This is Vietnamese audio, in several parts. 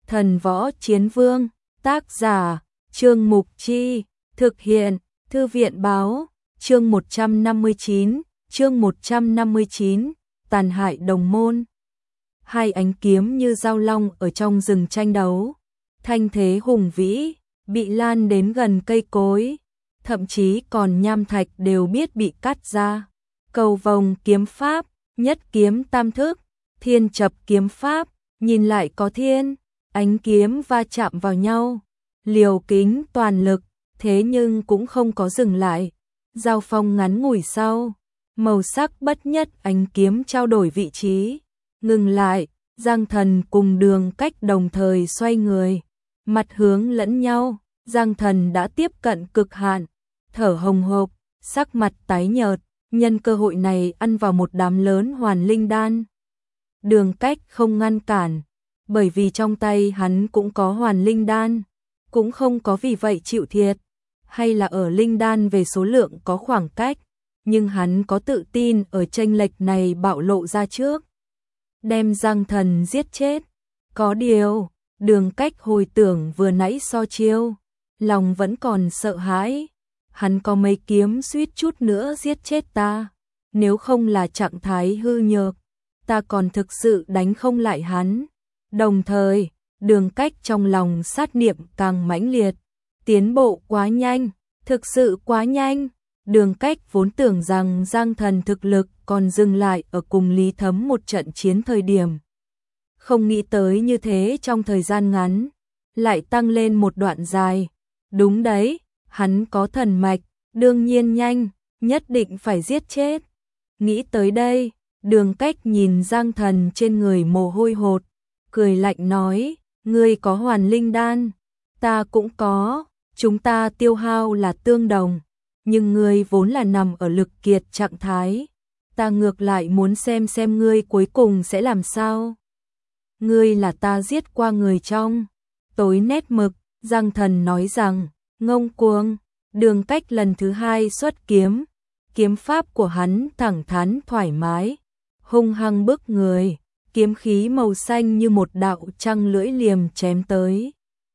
Thần Võ Chiến Vương, tác giả, Trương Mục Chi, thực hiện, Thư viện Báo, chương 159, Tàn hại đồng môn. Hai ánh kiếm như dao long ở trong rừng tranh đấu, thanh thế hùng vĩ, bị lan đến gần cây cối, thậm chí còn nham thạch đều biết bị cắt ra. Cầu vồng kiếm pháp, nhất kiếm tam thức, thiên chập kiếm pháp, nhìn lại có thiên, ánh kiếm va chạm vào nhau, liều kính toàn lực, thế nhưng cũng không có dừng lại. Giao phong ngắn ngủi sau, màu sắc bất nhất ánh kiếm trao đổi vị trí, ngừng lại, Giang Thần cùng Đường Cách đồng thời xoay người, mặt hướng lẫn nhau, Giang Thần đã tiếp cận cực hạn, thở hồng hộc, sắc mặt tái nhợt, nhân cơ hội này ăn vào một đám lớn hoàn linh đan. Đường Cách không ngăn cản, bởi vì trong tay hắn cũng có hoàn linh đan, cũng không có vì vậy chịu thiệt, hay là ở linh đan về số lượng có khoảng cách, nhưng hắn có tự tin ở chênh lệch này bạo lộ ra trước, đem Giang Thần giết chết. Có điều, Đường Cách hồi tưởng vừa nãy so chiêu, lòng vẫn còn sợ hãi, hắn có mấy kiếm suýt chút nữa giết chết ta, nếu không là trạng thái hư nhược, ta còn thực sự đánh không lại hắn. Đồng thời, Đường Cách trong lòng sát niệm càng mãnh liệt, tiến bộ quá nhanh, thực sự quá nhanh. Đường Cách vốn tưởng rằng Giang Thần thực lực còn dừng lại ở cùng Lý Thấm một trận chiến thời điểm. Không nghĩ tới như thế trong thời gian ngắn, lại tăng lên một đoạn dài. Đúng đấy, hắn có thần mạch, đương nhiên nhanh, nhất định phải giết chết. Nghĩ tới đây, Đường Cách nhìn Giang Thần trên người mồ hôi hột, cười lạnh nói, ngươi có hoàn linh đan, ta cũng có, chúng ta tiêu hao là tương đồng, nhưng ngươi vốn là nằm ở lực kiệt trạng thái, ta ngược lại muốn xem ngươi cuối cùng sẽ làm sao. Ngươi là ta giết qua người trong tối nét mực, Giang Thần nói rằng, ngông cuồng. Đường Cách lần thứ hai xuất kiếm, kiếm pháp của hắn thẳng thắn thoải mái, hung hăng bức người, kiếm khí màu xanh như một đạo trăng lưỡi liềm chém tới.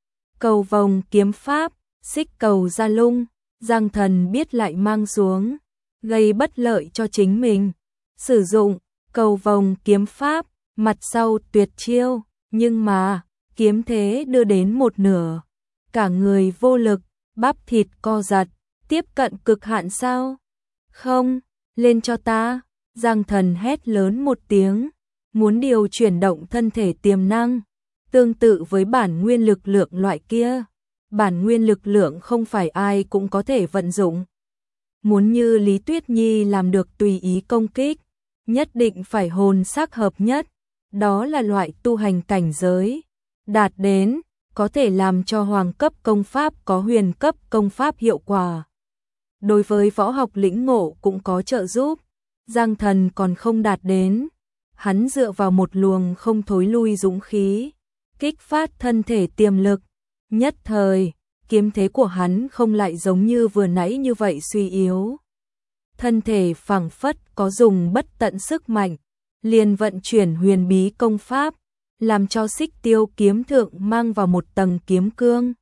Cầu vồng kiếm pháp, xích cầu ra lung, Giang Thần biết lại mang xuống, gây bất lợi cho chính mình. Sử dụng cầu vồng kiếm pháp, mặt sau tuyệt chiêu, nhưng mà, kiếm thế đưa đến một nửa, cả người vô lực, bắp thịt co giật, tiếp cận cực hạn sao? Không, lên cho ta, Giang Thần hét lớn một tiếng, muốn điều chuyển động thân thể tiềm năng, tương tự với bản nguyên lực lượng loại kia. Bản nguyên lực lượng không phải ai cũng có thể vận dụng. Muốn như Lý Tuyết Nhi làm được tùy ý công kích, nhất định phải hồn sắc hợp nhất, đó là loại tu hành cảnh giới. Đạt đến, có thể làm cho hoàng cấp công pháp có huyền cấp công pháp hiệu quả. Đối với võ học lĩnh ngộ cũng có trợ giúp, Giang Thần còn không đạt đến. Hắn dựa vào một luồng không thối lui dũng khí, kích phát thân thể tiềm lực. Nhất thời, kiếm thế của hắn không lại giống như vừa nãy như vậy suy yếu. Thân thể phảng phất có dùng bất tận sức mạnh, liền vận chuyển huyền bí công pháp, làm cho Xích Tiêu kiếm thượng mang vào một tầng kiếm cương.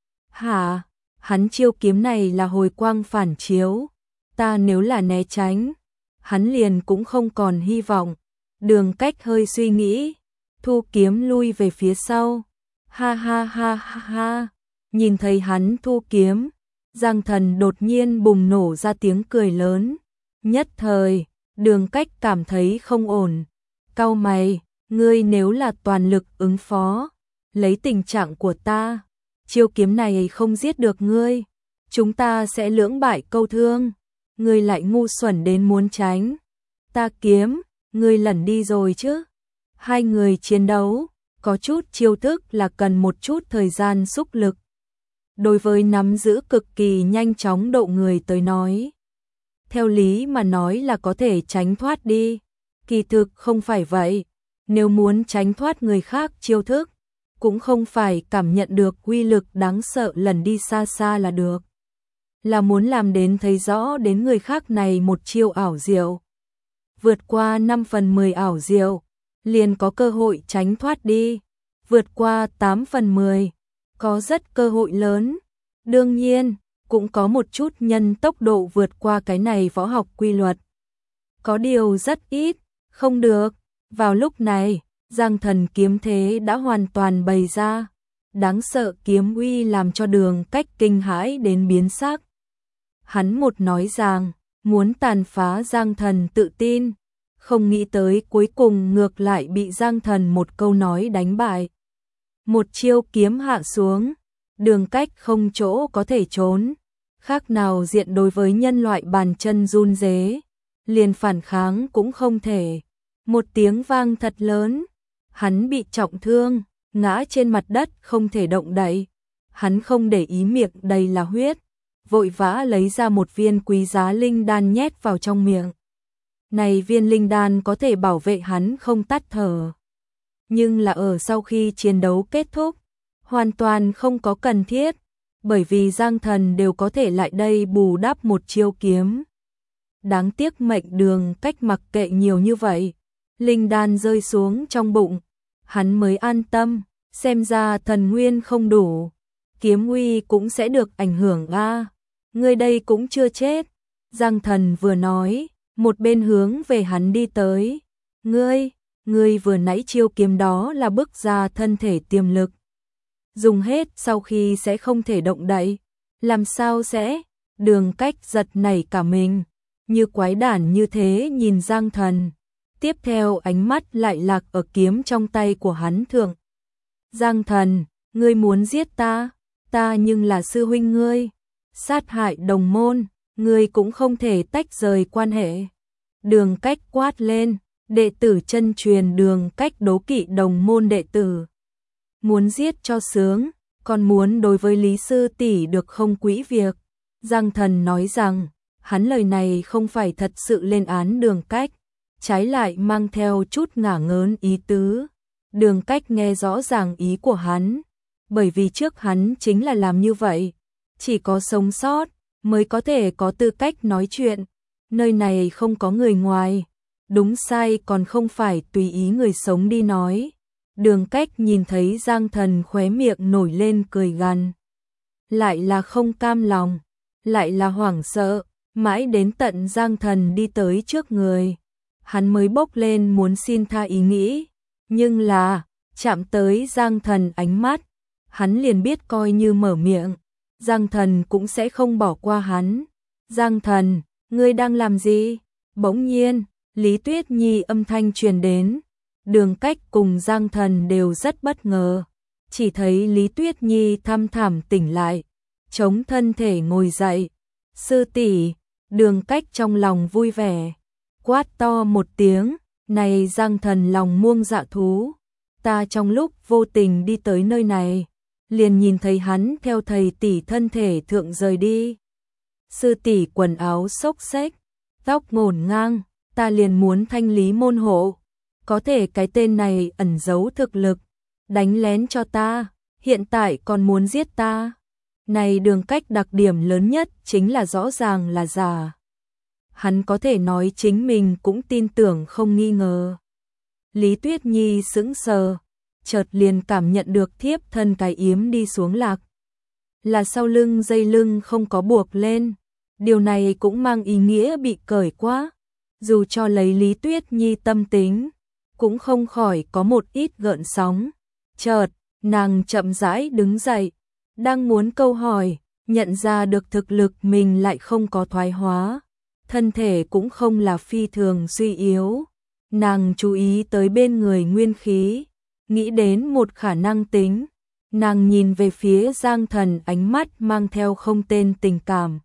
Hả? Hắn chiêu kiếm này là hồi quang phản chiếu, ta nếu là né tránh, hắn liền cũng không còn hy vọng. Đường Cách hơi suy nghĩ, thu kiếm lui về phía sau. Ha ha ha ha ha, nhìn thấy hắn thu kiếm, Giang Thần đột nhiên bùng nổ ra tiếng cười lớn. Nhất thời, Đường Cách cảm thấy không ổn, cau mày, ngươi nếu là toàn lực ứng phó, lấy tình trạng của ta, chiêu kiếm này không giết được ngươi, chúng ta sẽ lưỡng bại câu thương, ngươi lại ngu xuẩn đến muốn tránh. Ta kiếm, ngươi lẩn đi rồi chứ. Hai người chiến đấu, có chút chiêu thức là cần một chút thời gian xúc lực. Đối với nắm giữ cực kỳ nhanh chóng độ người tới nói, theo lý mà nói là có thể tránh thoát đi, kỳ thực không phải vậy. Nếu muốn tránh thoát người khác chiêu thức, cũng không phải cảm nhận được uy lực đáng sợ lần đi xa xa là được, là muốn làm đến thấy rõ đến người khác này một chiêu ảo diệu, vượt qua 5/10 ảo diệu, liền có cơ hội tránh thoát đi. vượt qua 8 phần 10, có rất cơ hội lớn. Đương nhiên, cũng có một chút nhân tốc độ vượt qua cái này võ học quy luật. Có điều rất ít, không được. Vào lúc này, Giang Thần kiếm thế đã hoàn toàn bày ra. Đáng sợ kiếm uy làm cho Đường Cách kinh hãi đến biến sắc. Hắn một nói rằng, muốn tàn phá Giang Thần tự tin, không nghĩ tới cuối cùng ngược lại bị Giang Thần một câu nói đánh bại. Một chiêu kiếm hạ xuống, Đường Cách không chỗ có thể trốn, khác nào diện đối với nhân loại bàn chân run rế, liền phản kháng cũng không thể. Một tiếng vang thật lớn, hắn bị trọng thương, ngã trên mặt đất không thể động đậy. Hắn không để ý miệng đầy là huyết, vội vã lấy ra một viên quý giá linh đan nhét vào trong miệng. Này viên linh đan có thể bảo vệ hắn không tắt thở. Nhưng là ở sau khi chiến đấu kết thúc, hoàn toàn không có cần thiết, bởi vì Giang Thần đều có thể lại đây bù đắp một chiêu kiếm. Đáng tiếc mệnh Đường Cách mặc kệ nhiều như vậy, linh đan rơi xuống trong bụng, hắn mới an tâm, xem ra thần nguyên không đủ, kiếm uy cũng sẽ được ảnh hưởng a. Ngươi đây cũng chưa chết. Giang Thần vừa nói, một bên hướng về hắn đi tới. Ngươi vừa nãy chiêu kiếm đó là bức ra thân thể tiềm lực. Dùng hết sau khi sẽ không thể động đậy. Làm sao sẽ? Đường Cách giật nảy cả mình, như quái đản như thế nhìn Giang Thần. Tiếp theo ánh mắt lại lạc ở kiếm trong tay của hắn thượng. Giang Thần, ngươi muốn giết ta nhưng là sư huynh ngươi. Sát hại đồng môn, ngươi cũng không thể tách rời quan hệ. Đường Cách quát lên, đệ tử chân truyền Đường Cách đố kỵ đồng môn đệ tử. Muốn giết cho sướng, còn muốn đối với Lý sư tỷ được không quỹ việc. Giang Thần nói rằng, hắn lời này không phải thật sự lên án Đường Cách, trái lại mang theo chút ngả ngớn ý tứ. Đường Cách nghe rõ ràng ý của hắn, bởi vì trước hắn chính là làm như vậy. Chỉ có sống sót mới có thể có tư cách nói chuyện. Nơi này không có người ngoài, đúng sai còn không phải tùy ý người sống đi nói. Đường Cách nhìn thấy Giang Thần khóe miệng nổi lên cười gằn, lại là không cam lòng, lại là hoảng sợ, mãi đến tận Giang Thần đi tới trước người, hắn mới bốc lên muốn xin tha ý nghĩ, nhưng là chạm tới Giang Thần ánh mắt, hắn liền biết coi như mở miệng, Giang Thần cũng sẽ không bỏ qua hắn. Giang Thần, ngươi đang làm gì? Bỗng nhiên, Lý Tuyết Nhi âm thanh truyền đến. Đường Cách cùng Giang Thần đều rất bất ngờ. Chỉ thấy Lý Tuyết Nhi thăm thẳm tỉnh lại, chống thân thể ngồi dậy. Sư tỷ, Đường Cách trong lòng vui vẻ, quát to một tiếng, này Giang Thần lòng muông dạ thú. Ta trong lúc vô tình đi tới nơi này, liền nhìn thấy hắn theo thầy tỷ thân thể thượng rời đi. Sư tỷ quần áo xốc xếch, tóc ngổn ngang, ta liền muốn thanh lý môn hộ. Có thể cái tên này ẩn giấu thực lực, đánh lén cho ta, hiện tại còn muốn giết ta. Này Đường Cách đặc điểm lớn nhất chính là rõ ràng là giả. Hắn có thể nói chính mình cũng tin tưởng không nghi ngờ. Lý Tuyết Nhi sững sờ, chợt liền cảm nhận được thiếp thân cái yếm đi xuống lạc. Là sau lưng dây lưng không có buộc lên, điều này cũng mang ý nghĩa bị cởi quá. Dù cho lấy Lý Tuyết Nhi tâm tính, cũng không khỏi có một ít gợn sóng. Chợt, nàng chậm rãi đứng dậy, đang muốn câu hỏi, nhận ra được thực lực mình lại không có thoái hóa, thân thể cũng không là phi thường suy yếu. Nàng chú ý tới bên người nguyên khí, nghĩ đến một khả năng tính. Nàng nhìn về phía Giang Thần ánh mắt mang theo không tên tình cảm.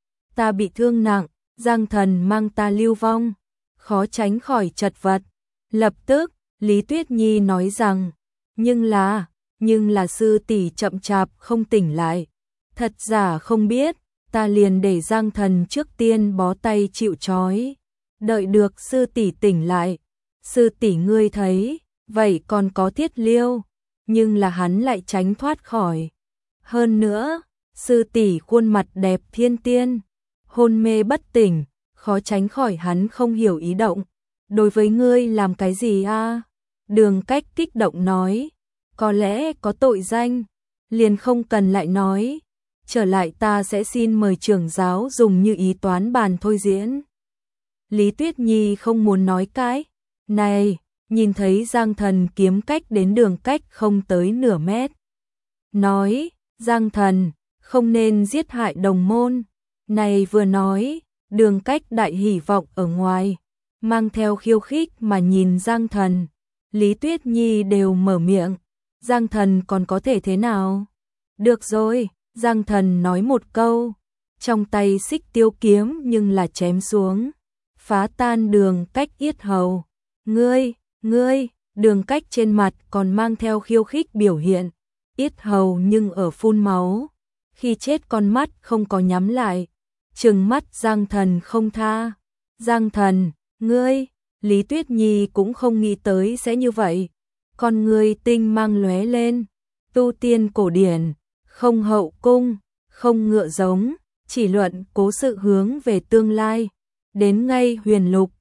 Ta bị thương nặng, Giang Thần mang ta lưu vong, khó tránh khỏi chật vật. Lập tức, Lý Tuyết Nhi nói rằng, nhưng là sư tỷ chậm chạp không tỉnh lại. Thật giả không biết, ta liền để Giang Thần trước tiên bó tay chịu trói. Đợi được sư tỷ tỉnh lại, sư tỷ ngươi thấy, vậy còn có Thiết Liêu, nhưng là hắn lại tránh thoát khỏi. Hơn nữa, sư tỷ khuôn mặt đẹp thiên tiên, hôn mê bất tỉnh, khó tránh khỏi hắn không hiểu ý động. Đối với ngươi làm cái gì a? Đường Cách kích động nói, có lẽ có tội danh, liền không cần lại nói, trở lại ta sẽ xin mời trưởng giáo dùng như ý toán bàn thôi diễn. Lý Tuyết Nhi không muốn nói cái này, nhìn thấy Giang Thần kiếm cách đến đường cách không tới nửa mét. Nói, Giang Thần, không nên giết hại đồng môn. Này vừa nói, đường cách đại hỉ vọng ở ngoài, mang theo khiêu khích mà nhìn Giang Thần. Lý Tuyết Nhi đều mở miệng, Giang Thần còn có thể thế nào? Được rồi, Giang Thần nói một câu, trong tay xích tiêu kiếm nhưng là chém xuống, phá tan đường cách yết hầu. Ngươi, đường cách trên mặt còn mang theo khiêu khích biểu hiện, yết hầu nhưng ở phun máu, khi chết con mắt không có nhắm lại, trừng mắt Giang Thần không tha. Giang Thần, ngươi, Lý Tuyết Nhi cũng không nghĩ tới sẽ như vậy, con ngươi tinh mang lóe lên, tu tiên cổ điển, không hậu cung, không ngựa giống, chỉ luận cố sự hướng về tương lai, đến ngay huyền lục,